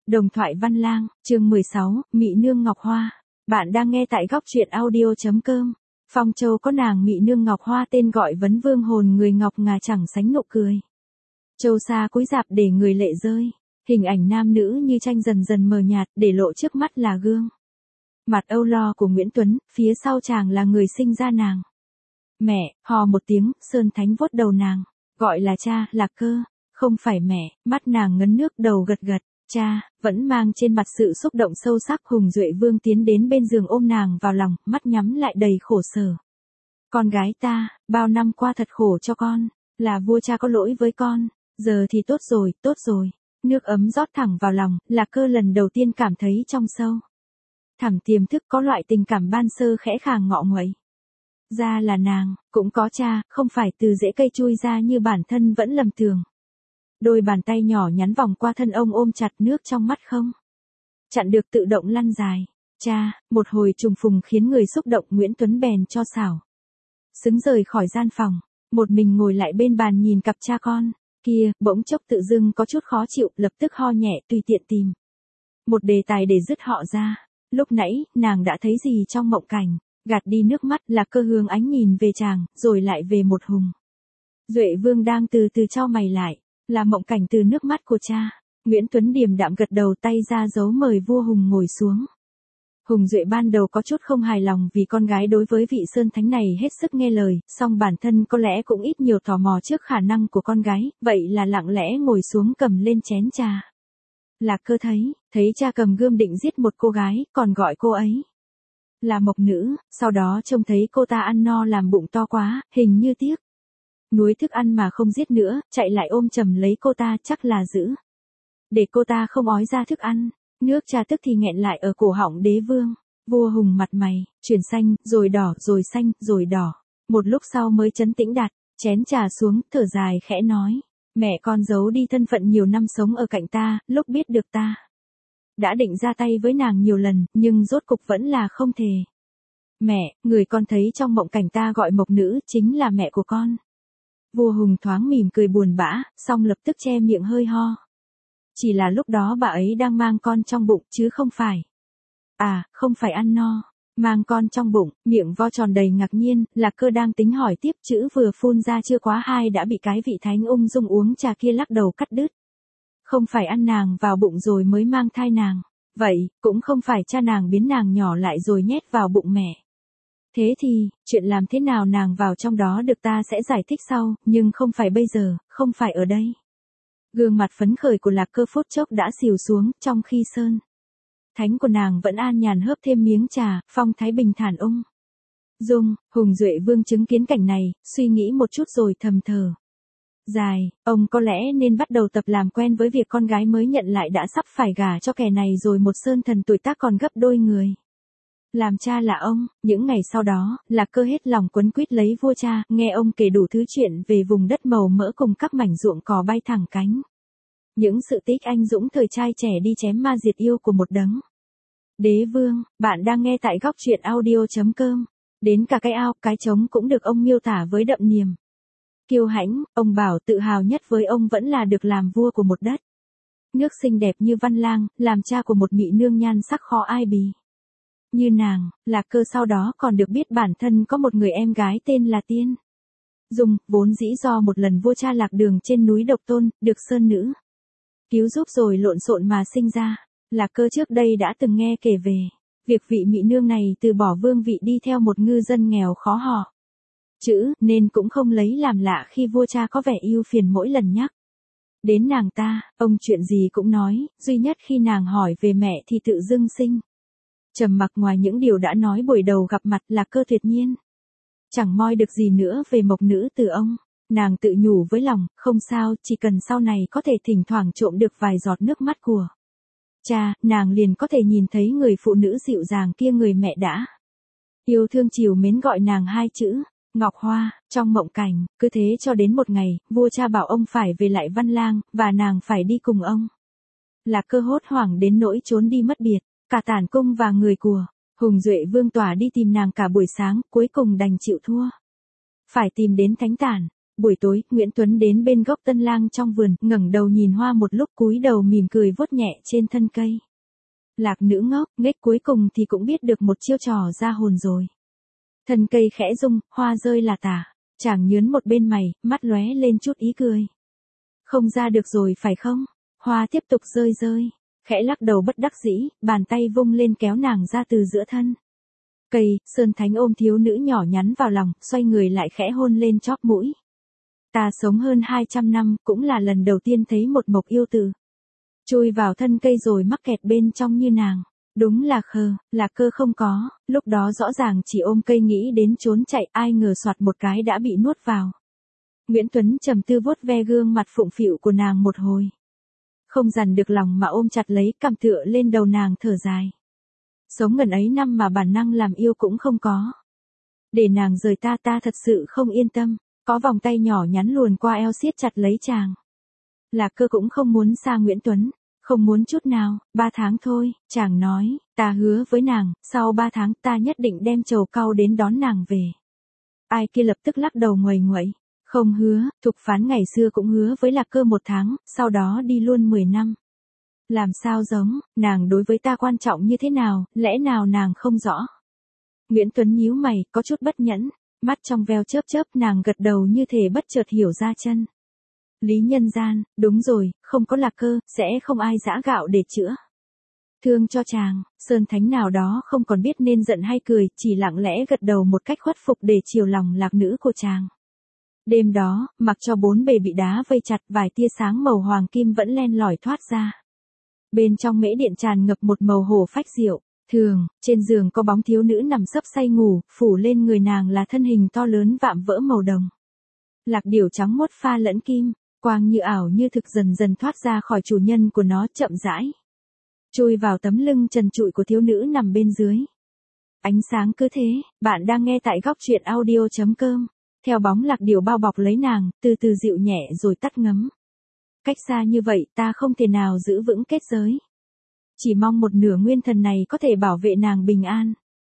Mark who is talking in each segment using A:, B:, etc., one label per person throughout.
A: Đồng thoại Văn Lang, chương 16, Mị Nương Ngọc Hoa. Bạn đang nghe tại góc truyện audio.com. Phong Châu có nàng Mị Nương Ngọc Hoa tên gọi vấn vương hồn người ngọc ngà chẳng sánh nụ cười. Châu xa cúi rạp để người lệ rơi. Hình ảnh nam nữ như tranh dần dần mờ nhạt để lộ trước mắt là gương. Mặt âu lo của Nguyễn Tuấn, phía sau chàng là người sinh ra nàng. Mẹ, hò một tiếng, Sơn Thánh vuốt đầu nàng. Gọi là cha, Lạc Cơ. Không phải mẹ, mắt nàng ngấn nước đầu gật gật. Cha, vẫn mang trên mặt sự xúc động sâu sắc. Hùng Duệ Vương tiến đến bên giường ôm nàng vào lòng, mắt nhắm lại đầy khổ sở. Con gái ta, bao năm qua thật khổ cho con, là vua cha có lỗi với con, giờ thì tốt rồi, tốt rồi. Nước ấm rót thẳng vào lòng, Lạc Cơ lần đầu tiên cảm thấy trong sâu thẳm tiềm thức có loại tình cảm ban sơ khẽ khàng ngọ nguậy. Ra là nàng, cũng có cha, không phải từ rễ cây chui ra như bản thân vẫn lầm tưởng. Đôi bàn tay nhỏ nhắn vòng qua thân ông ôm chặt, nước trong mắt không chặn được tự động lăn dài. Cha, một hồi trùng phùng khiến người xúc động. Nguyễn Tuấn bèn cho xảo xứng rời khỏi gian phòng, một mình ngồi lại bên bàn nhìn cặp cha con kia, bỗng chốc tự dưng có chút khó chịu, lập tức ho nhẹ tùy tiện tìm một đề tài để dứt họ ra. Lúc nãy, nàng đã thấy gì trong mộng cảnh? Gạt đi nước mắt, Lạc Cơ hướng ánh nhìn về chàng, rồi lại về một Hùng Duệ Vương đang từ từ chau mày lại. Là mộng cảnh từ nước mắt của cha. Nguyễn Tuấn điềm đạm gật đầu, tay ra dấu mời vua Hùng ngồi xuống. Hùng Duệ ban đầu có chút không hài lòng vì con gái đối với vị Sơn Thánh này hết sức nghe lời, song bản thân có lẽ cũng ít nhiều tò mò trước khả năng của con gái, vậy là lặng lẽ ngồi xuống cầm lên chén trà. Lạc Cơ thấy cha cầm gươm định giết một cô gái, còn gọi cô ấy là mộc nữ, sau đó trông thấy cô ta ăn no làm bụng to quá, hình như tiếc nuối thức ăn mà không giết nữa, chạy lại ôm chầm lấy cô ta, chắc là giữ để cô ta không ói ra thức ăn. Nước trà tức thì nghẹn lại ở cổ họng đế vương. Vua Hùng mặt mày chuyển xanh, rồi đỏ, rồi xanh, rồi đỏ. Một lúc sau mới trấn tĩnh đặt chén trà xuống, thở dài khẽ nói: mẹ con giấu đi thân phận nhiều năm sống ở cạnh ta, lúc biết được ta đã định ra tay với nàng nhiều lần, nhưng rốt cục vẫn là không thể. Mẹ, người con thấy trong mộng cảnh ta gọi mộc nữ chính là mẹ của con. Vua Hùng thoáng mỉm cười buồn bã, xong lập tức che miệng hơi ho. Chỉ là lúc đó bà ấy đang mang con trong bụng chứ không phải. À, không phải ăn no, mang con trong bụng. Miệng vo tròn đầy ngạc nhiên. Lạc Cơ đang tính hỏi tiếp, chữ vừa phun ra chưa quá hai đã bị cái vị thánh ung dung uống trà kia lắc đầu cắt đứt. Không phải ăn nàng vào bụng rồi mới mang thai nàng. Vậy, cũng không phải cha nàng biến nàng nhỏ lại rồi nhét vào bụng mẹ. Thế thì, chuyện làm thế nào nàng vào trong đó được ta sẽ giải thích sau, nhưng không phải bây giờ, không phải ở đây. Gương mặt phấn khởi của Lạc Cơ phút chốc đã xìu xuống, trong khi Sơn Thánh của nàng vẫn an nhàn hớp thêm miếng trà, phong thái bình thản ung dung. Hùng Duệ Vương chứng kiến cảnh này, suy nghĩ một chút rồi thầm thở dài, ông có lẽ nên bắt đầu tập làm quen với việc con gái mới nhận lại đã sắp phải gả cho kẻ này rồi. Một Sơn Thần tuổi tác còn gấp đôi người làm cha là ông. Những ngày sau đó, Lạc Cơ hết lòng quấn quýt lấy vua cha, nghe ông kể đủ thứ chuyện về vùng đất màu mỡ cùng các mảnh ruộng cỏ bay thẳng cánh. Những sự tích anh dũng thời trai trẻ đi chém ma diệt yêu của một đấng đế vương. Bạn đang nghe tại góc truyện audio.com. Đến cả cái ao, cái trống cũng được ông miêu tả với đậm niềm kiêu hãnh. Ông bảo tự hào nhất với ông vẫn là được làm vua của một đất nước xinh đẹp như Văn Lang, làm cha của một mỹ nương nhan sắc khó ai bì như nàng. Lạc Cơ sau đó còn được biết bản thân có một người em gái tên là Tiên Dung, vốn dĩ do một lần vua cha lạc đường trên núi Độc Tôn, được Sơn Nữ cứu giúp rồi lộn xộn mà sinh ra. Lạc Cơ trước đây đã từng nghe kể về việc vị mỹ nương này từ bỏ vương vị đi theo một ngư dân nghèo khó họ chữ, nên cũng không lấy làm lạ khi vua cha có vẻ ưu phiền mỗi lần nhắc đến nàng ta. Ông chuyện gì cũng nói, duy nhất khi nàng hỏi về mẹ thì tự dưng sinh trầm mặc. Ngoài những điều đã nói buổi đầu gặp mặt, Lạc Cơ tuyệt nhiên chẳng moi được gì nữa về mộc nữ từ ông. Nàng tự nhủ với lòng, không sao, chỉ cần sau này có thể thỉnh thoảng trộm được vài giọt nước mắt của cha, nàng liền có thể nhìn thấy người phụ nữ dịu dàng kia, người mẹ đã yêu thương chiều mến gọi nàng hai chữ Ngọc Hoa. Trong mộng cảnh, cứ thế cho đến một ngày, vua cha bảo ông phải về lại Văn Lang, và nàng phải đi cùng ông. Lạc Cơ hốt hoảng đến nỗi trốn đi mất biệt. Cả tản cung và người của Hùng Duệ Vương tỏa đi tìm nàng cả buổi sáng, cuối cùng đành chịu thua. Phải tìm đến thánh tản. Buổi tối, Nguyễn Tuấn đến bên gốc tân lang trong vườn, ngẩng đầu nhìn hoa một lúc cúi đầu mỉm cười vuốt nhẹ trên thân cây. Lạc nữ ngốc, nghếch cuối cùng thì cũng biết được một chiêu trò ra hồn rồi. Thân cây khẽ rung, hoa rơi là tả. Chàng nhướn một bên mày, mắt lóe lên chút ý cười. Không ra được rồi phải không? Hoa tiếp tục rơi rơi. Khẽ lắc đầu bất đắc dĩ, bàn tay vung lên kéo nàng ra từ giữa thân cây. Sơn Thánh ôm thiếu nữ nhỏ nhắn vào lòng, xoay người lại khẽ hôn lên chóp mũi. Ta sống hơn 200 năm, cũng là lần đầu tiên thấy một mộc yêu tử chui vào thân cây rồi mắc kẹt bên trong như nàng. Đúng là khờ, Lạc Cơ không có, lúc đó rõ ràng chỉ ôm cây nghĩ đến trốn chạy, ai ngờ soạt một cái đã bị nuốt vào. Nguyễn Tuấn trầm tư vuốt ve gương mặt phụng phịu của nàng một hồi. Không dằn được lòng mà ôm chặt lấy, cằm tựa lên đầu nàng thở dài. Sống ngần ấy năm mà bản năng làm yêu cũng không có. Để nàng rời ta thật sự không yên tâm. Có vòng tay nhỏ nhắn luồn qua eo siết chặt lấy chàng. Lạc Cơ cũng không muốn xa Nguyễn Tuấn. Không muốn chút nào, 3 tháng thôi, chàng nói, ta hứa với nàng, sau 3 tháng ta nhất định đem trầu cau đến đón nàng về. Ai kia lập tức lắc đầu nguầy nguậy. Không hứa, Thục Phán ngày xưa cũng hứa với Lạc Cơ 1 tháng, sau đó đi luôn 10 năm. Làm sao giống, nàng đối với ta quan trọng như thế nào, lẽ nào nàng không rõ. Nguyễn Tuấn nhíu mày, có chút bất nhẫn, mắt trong veo chớp chớp, nàng gật đầu như thể bất chợt hiểu ra chân. Lý nhân gian, đúng rồi, không có Lạc Cơ, sẽ không ai giã gạo để chữa. Thương cho chàng, Sơn Thánh nào đó không còn biết nên giận hay cười, chỉ lặng lẽ gật đầu một cách khuất phục để chiều lòng lạc nữ của chàng. Đêm đó, mặc cho 4 bề bị đá vây chặt, vài tia sáng màu hoàng kim vẫn len lỏi thoát ra. Bên trong mễ điện tràn ngập một màu hổ phách rượu. Thường, trên giường có bóng thiếu nữ nằm sấp say ngủ, phủ lên người nàng là thân hình to lớn vạm vỡ màu đồng. Lạc điểu trắng mốt pha lẫn kim, quang như ảo như thực dần dần thoát ra khỏi chủ nhân của nó, chậm rãi chui vào tấm lưng trần trụi của thiếu nữ nằm bên dưới. Ánh sáng cứ thế, bạn đang nghe tại góc truyện audio.com. Theo bóng lạc điểu bao bọc lấy nàng, từ từ dịu nhẹ rồi tắt ngấm. Cách xa như vậy ta không thể nào giữ vững kết giới. Chỉ mong một nửa nguyên thần này có thể bảo vệ nàng bình an.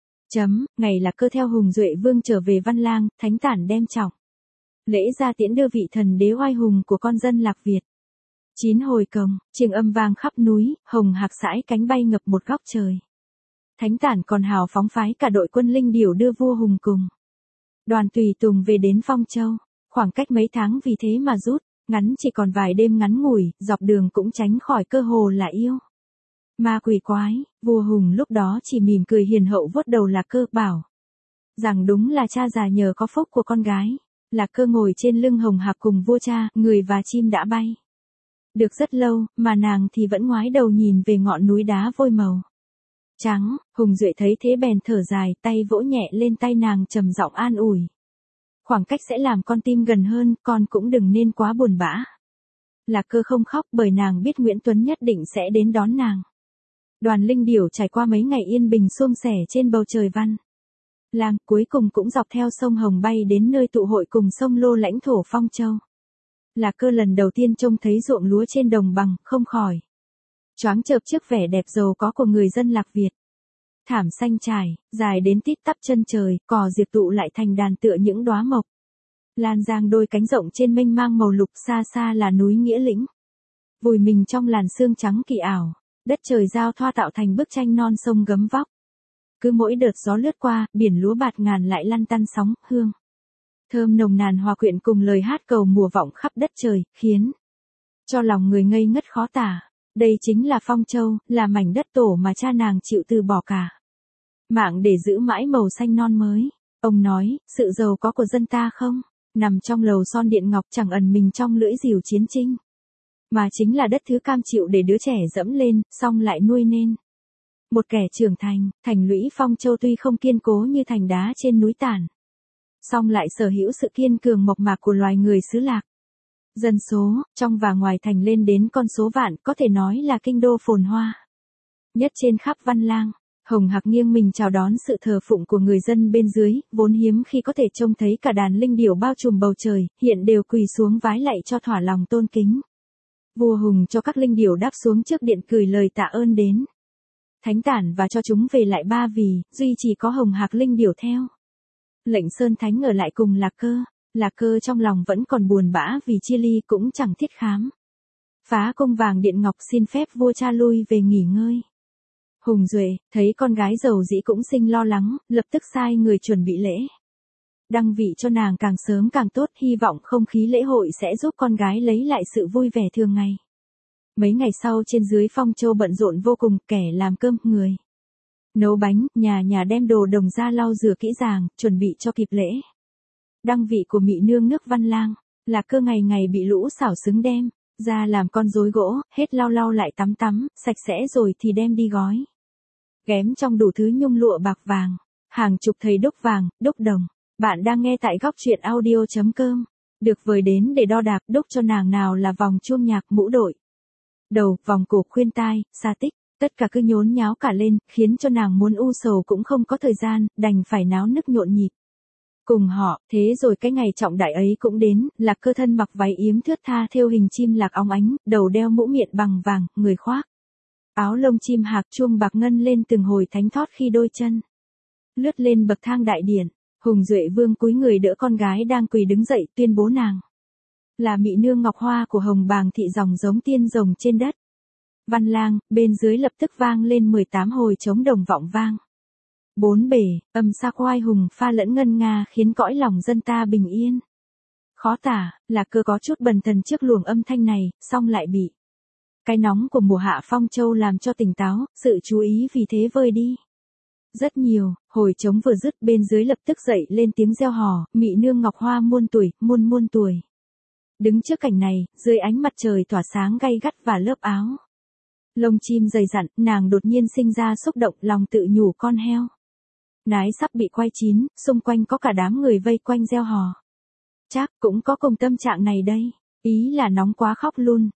A: Ngày Lạc Cơ theo Hùng Duệ Vương trở về Văn Lang, thánh tản đem trọng lễ ra tiễn đưa vị thần đế oai hùng của con dân Lạc Việt. 9 hồi cồng, chiêng âm vang khắp núi, hồng hạc sải cánh bay ngập một góc trời. Thánh tản còn hào phóng phái cả đội quân linh điểu đưa vua Hùng cùng đoàn tùy tùng về đến Phong Châu. Khoảng cách mấy tháng vì thế mà rút ngắn, chỉ còn vài đêm ngắn ngủi, dọc đường cũng tránh khỏi cơ hồ là yêu ma quỷ quái. Vua Hùng lúc đó chỉ mỉm cười hiền hậu vuốt đầu Lạc Cơ, bảo rằng đúng là cha già nhờ có phúc của con gái. Lạc Cơ ngồi trên lưng hồng hạc cùng vua cha, người và chim đã bay được rất lâu, mà nàng thì vẫn ngoái đầu nhìn về ngọn núi đá vôi màu trắng. Hùng Duệ thấy thế bèn thở dài, tay vỗ nhẹ lên tay nàng trầm giọng an ủi. Khoảng cách sẽ làm con tim gần hơn, con cũng đừng nên quá buồn bã. Lạc Cơ không khóc bởi nàng biết Nguyễn Tuấn nhất định sẽ đến đón nàng. Đoàn linh điểu trải qua mấy ngày yên bình suôn sẻ trên bầu trời Văn Lang, cuối cùng cũng dọc theo sông Hồng bay đến nơi tụ hội cùng sông Lô lãnh thổ Phong Châu. Lạc Cơ lần đầu tiên trông thấy ruộng lúa trên đồng bằng, không khỏi choáng chợp trước vẻ đẹp giàu có của người dân Lạc Việt. Thảm xanh trải, dài đến tít tắp chân trời, cỏ diệp tụ lại thành đàn tựa những đóa mộc lan giang đôi cánh rộng trên mênh mang màu lục, xa xa là núi Nghĩa Lĩnh. Vùi mình trong làn sương trắng kỳ ảo, đất trời giao thoa tạo thành bức tranh non sông gấm vóc. Cứ mỗi đợt gió lướt qua, biển lúa bạt ngàn lại lăn tăn sóng, hương thơm nồng nàn hòa quyện cùng lời hát cầu mùa vọng khắp đất trời, khiến cho lòng người ngây ngất khó tả. Đây chính là Phong Châu, là mảnh đất tổ mà cha nàng chịu từ bỏ cả mạng để giữ mãi màu xanh non mới. Ông nói, sự giàu có của dân ta không nằm trong lầu son điện ngọc, chẳng ẩn mình trong lưỡi rìu chiến tranh, mà chính là đất thứ cam chịu để đứa trẻ dẫm lên, xong lại nuôi nên một kẻ trưởng thành. Thành lũy Phong Châu tuy không kiên cố như thành đá trên núi Tản, song lại sở hữu sự kiên cường mộc mạc của loài người xứ Lạc. Dân số, trong và ngoài thành lên đến con số vạn, có thể nói là kinh đô phồn hoa nhất trên khắp Văn Lang. Hồng hạc nghiêng mình chào đón sự thờ phụng của người dân bên dưới, vốn hiếm khi có thể trông thấy cả đàn linh điểu bao trùm bầu trời, hiện đều quỳ xuống vái lạy cho thỏa lòng tôn kính. Vua Hùng cho các linh điểu đáp xuống trước điện gửi lời tạ ơn đến thánh tản và cho chúng về lại Ba Vì, duy chỉ có hồng hạc linh điểu theo lệnh Sơn Thánh ở lại cùng Lạc Cơ. Lạc Cơ trong lòng vẫn còn buồn bã vì chia ly cũng chẳng thiết khám. Phá cung vàng điện ngọc xin phép vua cha lui về nghỉ ngơi. Hùng Duệ, thấy con gái giàu dĩ cũng sinh lo lắng, lập tức sai người chuẩn bị lễ. Đăng vị cho nàng càng sớm càng tốt, hy vọng không khí lễ hội sẽ giúp con gái lấy lại sự vui vẻ thường ngày. Mấy ngày sau trên dưới Phong Châu bận rộn vô cùng, kẻ làm cơm, người nấu bánh, nhà nhà đem đồ đồng ra lau rửa kỹ ràng, chuẩn bị cho kịp lễ. Đăng vị của Mị Nương nước Văn Lang, Lạc Cơ ngày ngày bị lũ xảo xứng đem ra làm con rối gỗ, hết lau lau lại tắm tắm, sạch sẽ rồi thì đem đi gói. Ghém trong đủ thứ nhung lụa bạc vàng, hàng chục thầy đúc vàng, đúc đồng. Bạn đang nghe tại góc truyện audio.com. Được vời đến để đo đạc, đúc cho nàng nào là vòng chuông nhạc, mũ đội đầu, vòng cổ, khuyên tai, sa tích, tất cả cứ nhốn nháo cả lên, khiến cho nàng muốn u sầu cũng không có thời gian, đành phải náo nức nhộn nhịp cùng họ. Thế rồi cái ngày trọng đại ấy cũng đến, Lạc Cơ thân mặc váy yếm thướt tha thêu hình chim lạc óng ánh, đầu đeo mũ miện bằng vàng, người khoác áo lông chim hạc, chuông bạc ngân lên từng hồi thánh thót khi đôi chân lướt lên bậc thang đại điện. Hùng Duệ Vương cúi người đỡ con gái đang quỳ đứng dậy, tuyên bố nàng là Mị Nương Ngọc Hoa của Hồng Bàng thị, dòng giống tiên rồng trên đất Văn Lang. Bên dưới lập tức vang lên 18 hồi trống đồng vọng vang. Bốn bề, âm sa khoai hùng pha lẫn ngân nga, khiến cõi lòng dân ta bình yên. Khó tả, Lạc Cơ có chút bần thần trước luồng âm thanh này, song lại bị cái nóng của mùa hạ Phong Châu làm cho tỉnh táo, sự chú ý vì thế vơi đi rất nhiều. Hồi trống vừa dứt, bên dưới lập tức dậy lên tiếng reo hò, Mị Nương Ngọc Hoa muôn tuổi, muôn muôn tuổi. Đứng trước cảnh này, dưới ánh mặt trời tỏa sáng gay gắt và lớp áo lông chim dày dặn, nàng đột nhiên sinh ra xúc động, lòng tự nhủ con heo nái sắp bị quay chín, xung quanh có cả đám người vây quanh reo hò. Chắc cũng có cùng tâm trạng này đây, ý là nóng quá khóc luôn.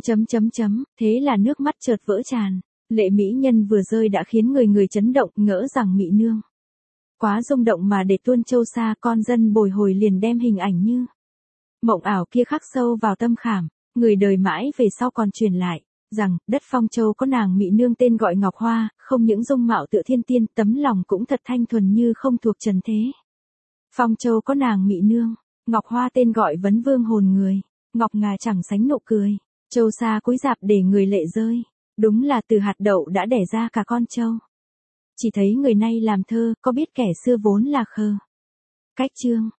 A: Thế là nước mắt chợt vỡ tràn. Lệ mỹ nhân vừa rơi đã khiến người chấn động, ngỡ rằng Mị Nương quá rung động mà để tuôn châu xa, con dân bồi hồi liền đem hình ảnh như mộng ảo kia khắc sâu vào tâm khảm. Người đời mãi về sau còn truyền lại rằng đất Phong Châu có nàng Mị Nương tên gọi Ngọc Hoa, không những dung mạo tựa thiên tiên, tấm lòng cũng thật thanh thuần như không thuộc trần thế. Phong Châu có nàng Mị Nương Ngọc Hoa tên gọi Vấn Vương hồn người, ngọc ngà chẳng sánh nụ cười, châu xa cúi rạp để người lệ rơi. Đúng là từ hạt đậu đã đẻ ra cả con trâu. Chỉ thấy người nay làm thơ, có biết kẻ xưa vốn là khờ. Cách chương